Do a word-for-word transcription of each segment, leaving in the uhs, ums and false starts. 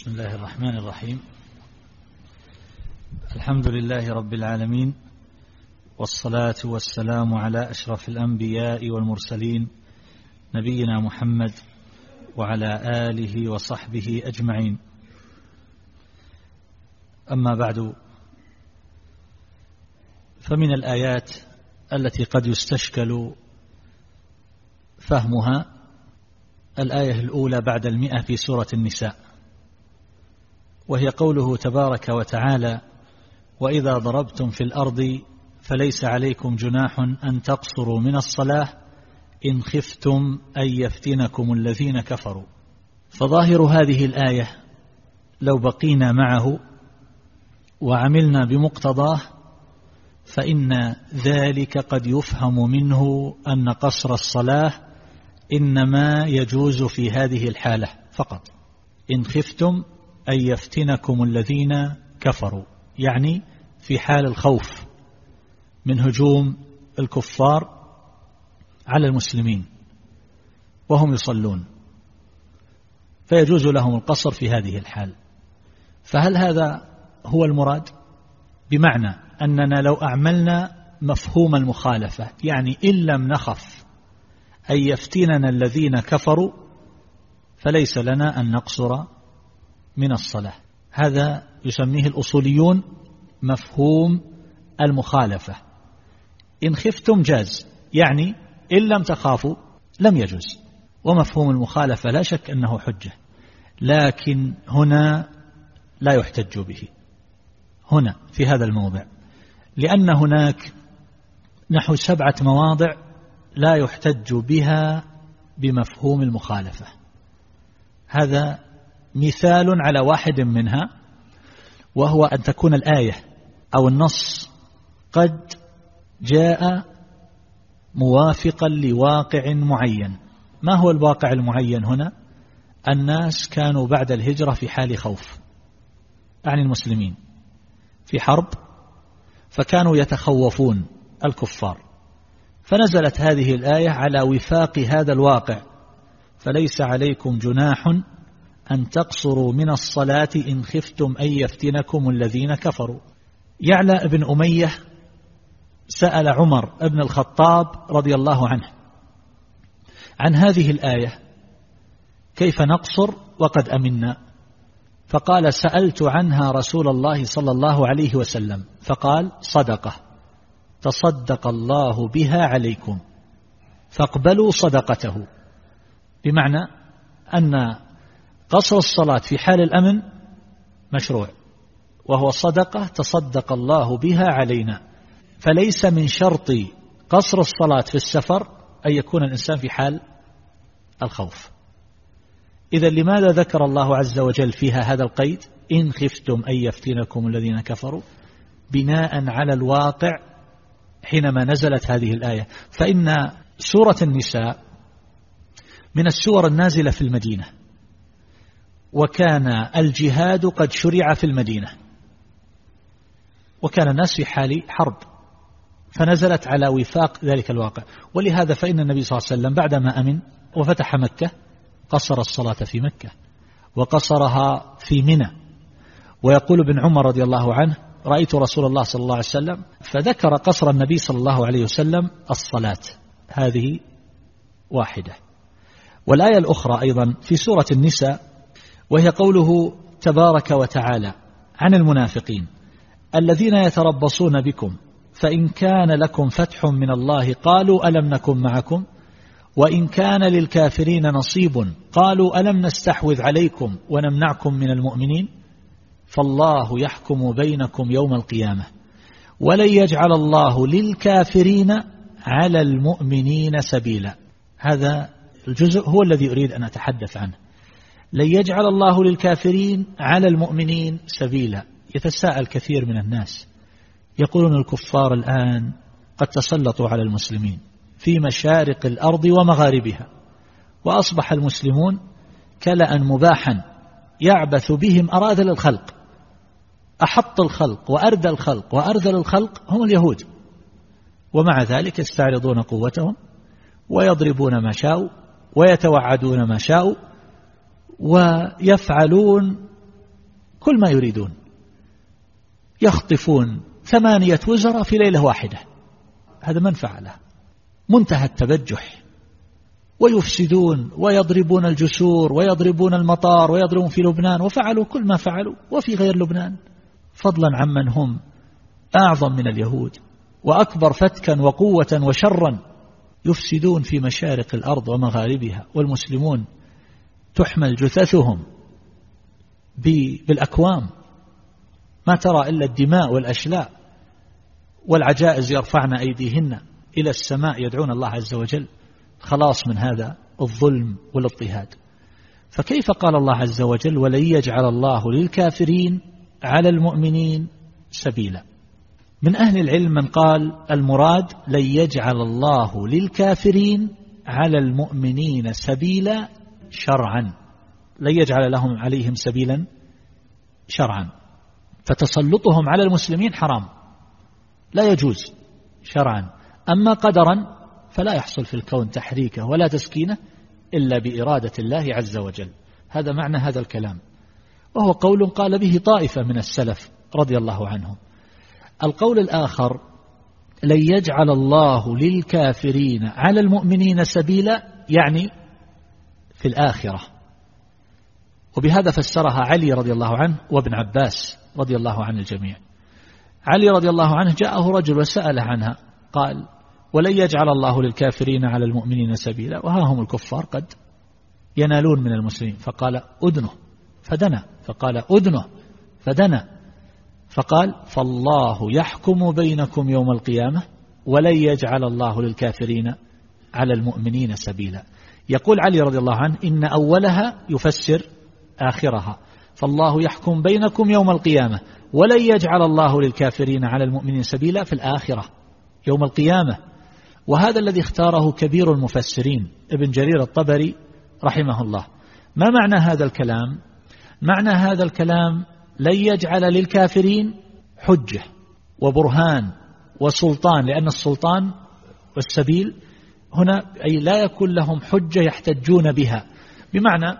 بسم الله الرحمن الرحيم. الحمد لله رب العالمين، والصلاة والسلام على أشرف الأنبياء والمرسلين نبينا محمد وعلى آله وصحبه أجمعين. أما بعد، فمن الآيات التي قد يستشكل فهمها الآية الأولى بعد المئة في سورة النساء، وهي قوله تبارك وتعالى: وإذا ضربتم في الأرض فليس عليكم جناح أن تقصروا من الصلاة إن خفتم أن يفتنكم الذين كفروا. فظاهر هذه الآية لو بقينا معه وعملنا بمقتضاه فإن ذلك قد يفهم منه أن قصر الصلاة إنما يجوز في هذه الحالة فقط، إن خفتم أن يفتنكم الذين كفروا، يعني في حال الخوف من هجوم الكفار على المسلمين وهم يصلون، فيجوز لهم القصر في هذه الحال. فهل هذا هو المراد؟ بمعنى أننا لو أعملنا مفهوم المخالفة، يعني إن لم نخف أن يفتننا الذين كفروا فليس لنا أن نقصر من الصلاة. هذا يسميه الأصوليون مفهوم المخالفة. إن خفتم جاز، يعني إن لم تخافوا لم يجوز. ومفهوم المخالفة لا شك أنه حجة، لكن هنا لا يحتج به، هنا في هذا الموضع، لأن هناك نحو سبعة مواضع لا يحتج بها بمفهوم المخالفة. هذا مثال على واحد منها، وهو أن تكون الآية أو النص قد جاء موافقا لواقع معين. ما هو الواقع المعين هنا؟ الناس كانوا بعد الهجرة في حال خوف، يعني المسلمين في حرب، فكانوا يتخوفون الكفار، فنزلت هذه الآية على وفاق هذا الواقع: فليس عليكم جناح أن تقصروا من الصلاة إن خفتم أن يفتنكم الذين كفروا. يعلى بن أمية سأل عمر بن الخطاب رضي الله عنه عن هذه الآية: كيف نقصر وقد أمنا؟ فقال: سألت عنها رسول الله صلى الله عليه وسلم فقال: صدقة تصدق الله بها عليكم فاقبلوا صدقته. بمعنى أن قصر الصلاة في حال الأمن مشروع، وهو صدقة تصدق الله بها علينا. فليس من شرط قصر الصلاة في السفر أن يكون الإنسان في حال الخوف. إذا لماذا ذكر الله عز وجل فيها هذا القيد: إن خفتم أن يفتنكم الذين كفروا؟ بناء على الواقع حينما نزلت هذه الآية. فإن سورة النساء من السور النازلة في المدينة، وكان الجهاد قد شرع في المدينة، وكان الناس في حال حرب، فنزلت على وفاق ذلك الواقع. ولهذا فإن النبي صلى الله عليه وسلم بعدما أمن وفتح مكة قصر الصلاة في مكة وقصرها في منى. ويقول ابن عمر رضي الله عنه: رأيت رسول الله صلى الله عليه وسلم، فذكر قصر النبي صلى الله عليه وسلم الصلاة. هذه واحدة. والآية الأخرى أيضا في سورة النساء، وهي قوله تبارك وتعالى عن المنافقين: الذين يتربصون بكم فإن كان لكم فتح من الله قالوا ألم نكن معكم وإن كان للكافرين نصيب قالوا ألم نستحوذ عليكم ونمنعكم من المؤمنين فالله يحكم بينكم يوم القيامة ولن يجعل الله للكافرين على المؤمنين سبيلا. هذا الجزء هو الذي أريد أن أتحدث عنه. لن يجعل الله للكافرين على المؤمنين سبيلا. يتساءل كثير من الناس، يقولون الكفار الآن قد تسلطوا على المسلمين في مشارق الأرض ومغاربها، وأصبح المسلمون كلأ مباحا يعبث بهم أراذل الخلق. أحط الخلق وأردى الخلق وأرذل الخلق هم اليهود، ومع ذلك يستعرضون قوتهم ويضربون ما شاءوا ويتوعدون ما شاءوا ويفعلون كل ما يريدون، يخطفون ثمانية وزراء في ليلة واحدة، هذا من فعله، منتهى التبجح، ويفسدون ويضربون الجسور ويضربون المطار ويضربون في لبنان، وفعلوا كل ما فعلوا وفي غير لبنان، فضلا عمن هم أعظم من اليهود وأكبر فتكا وقوة وشرا، يفسدون في مشارق الأرض ومغاربها، والمسلمون تحمل جثثهم بالأكوام، ما ترى إلا الدماء والأشلاء، والعجائز يرفعن أيديهن إلى السماء يدعون الله عز وجل خلاص من هذا الظلم والاضطهاد. فكيف قال الله عز وجل ولن يجعل الله للكافرين على المؤمنين سبيلا؟ من أهل العلم من قال المراد لن يجعل الله للكافرين على المؤمنين سبيلا شرعا، لن يجعل لهم عليهم سبيلا شرعا، فتسلطهم على المسلمين حرام لا يجوز شرعا، أما قدرا فلا يحصل في الكون تحريكه ولا تسكينه إلا بإرادة الله عز وجل. هذا معنى هذا الكلام، وهو قول قال به طائفة من السلف رضي الله عنهم. القول الآخر لن يجعل الله للكافرين على المؤمنين سبيلا، يعني في الآخرة، وبهذا فسرها علي رضي الله عنه وابن عباس رضي الله عن الجميع. علي رضي الله عنه جاءه رجل وسأله عنها، قال ولن يجعل الله للكافرين على المؤمنين سبيلا وها هم الكفار قد ينالون من المسلمين، فقال أدنه فدنا، فقال أدنه فدنا، فقال فالله يحكم بينكم يوم القيامة ولن يجعل الله للكافرين على المؤمنين سبيلا. يقول علي رضي الله عنه إن أولها يفسر آخرها، فالله يحكم بينكم يوم القيامة ولن يجعل الله للكافرين على المؤمنين سبيلا في الآخرة يوم القيامة. وهذا الذي اختاره كبير المفسرين ابن جرير الطبري رحمه الله. ما معنى هذا الكلام؟ معنى هذا الكلام لن يجعل للكافرين حجة وبرهان وسلطان، لأن السلطان والسبيل هنا أي لا يكون لهم حجة يحتجون بها، بمعنى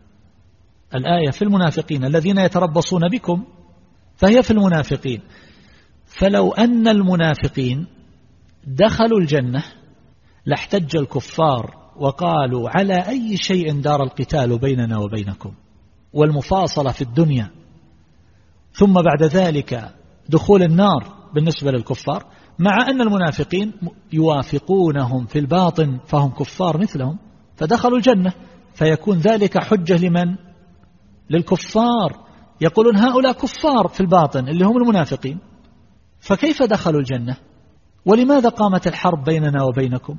الآية في المنافقين الذين يتربصون بكم، فهي في المنافقين. فلو أن المنافقين دخلوا الجنة لاحتج الكفار وقالوا على أي شيء دار القتال بيننا وبينكم والمفاصلة في الدنيا، ثم بعد ذلك دخول النار بالنسبة للكفار، مع أن المنافقين يوافقونهم في الباطن فهم كفار مثلهم فدخلوا الجنة، فيكون ذلك حجة لمن؟ للكفار، يقولون هؤلاء كفار في الباطن اللي هم المنافقين، فكيف دخلوا الجنة؟ ولماذا قامت الحرب بيننا وبينكم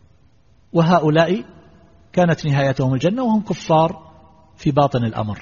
وهؤلاء كانت نهايتهم الجنة وهم كفار في باطن الأمر؟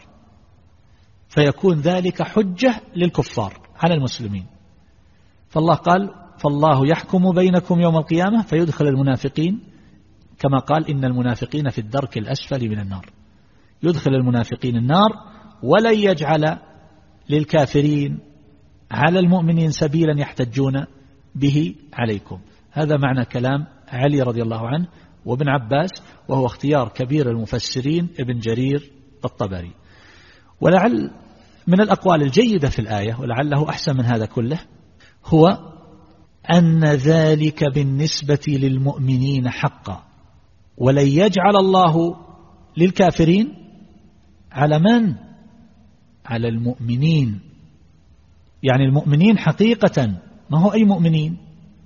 فيكون ذلك حجة للكفار على المسلمين. فالله قال فالله يحكم بينكم يوم القيامة فيدخل المنافقين، كما قال إن المنافقين في الدرك الأسفل من النار، يدخل المنافقين النار ولن يجعل للكافرين على المؤمنين سبيلا يحتجون به عليكم. هذا معنى كلام علي رضي الله عنه وابن عباس، وهو اختيار كبير المفسرين ابن جرير الطبري. ولعل من الأقوال الجيدة في الآية، ولعله أحسن من هذا كله، هو أن ذلك بالنسبة للمؤمنين حقا، ولن يجعل الله للكافرين على من؟ على المؤمنين، يعني المؤمنين حقيقة، ما هو أي مؤمنين؟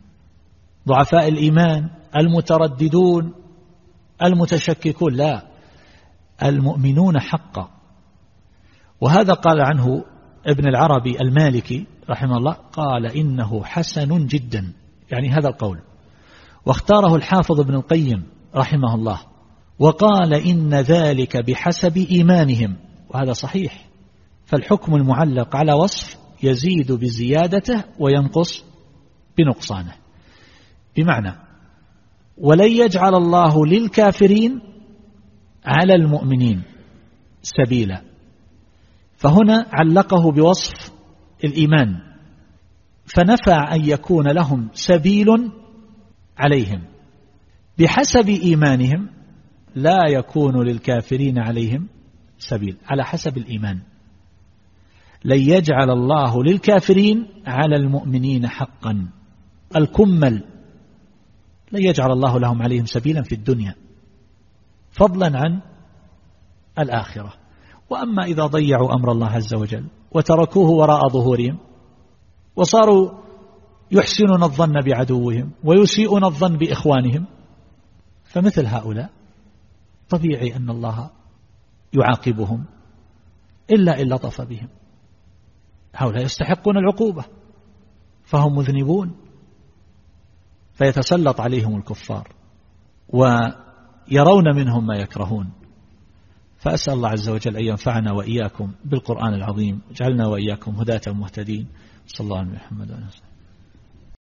ضعفاء الإيمان، المترددون، المتشككون، لا، المؤمنون حقا. وهذا قال عنه ابن العربي المالكي رحمه الله، قال إنه حسن جدا، يعني هذا القول، واختاره الحافظ ابن القيم رحمه الله، وقال إن ذلك بحسب إيمانهم، وهذا صحيح، فالحكم المعلق على وصف يزيد بزيادته وينقص بنقصانه، بمعنى ولن يجعل الله للكافرين على المؤمنين سبيلا، فهنا علقه بوصف الإيمان، فنفى أن يكون لهم سبيل عليهم، بحسب إيمانهم لا يكون للكافرين عليهم سبيل، على حسب الإيمان. لن يجعل الله للكافرين على المؤمنين حقا الكمل، لن يجعل الله لهم عليهم سبيلا في الدنيا فضلا عن الآخرة. وأما إذا ضيعوا أمر الله عز وجل وتركوه وراء ظهورهم وصاروا يحسنون الظن بعدوهم ويسيئون الظن بإخوانهم، فمثل هؤلاء طبيعي أن الله يعاقبهم إلا إن لطف بهم. هؤلاء يستحقون العقوبة فهم مذنبون، فيتسلط عليهم الكفار ويرون منهم ما يكرهون. فأسأل الله عز وجل أن ينفعنا وإياكم بالقرآن العظيم، جعلنا وإياكم هداة مهتدين. صلى الله عليه وسلم.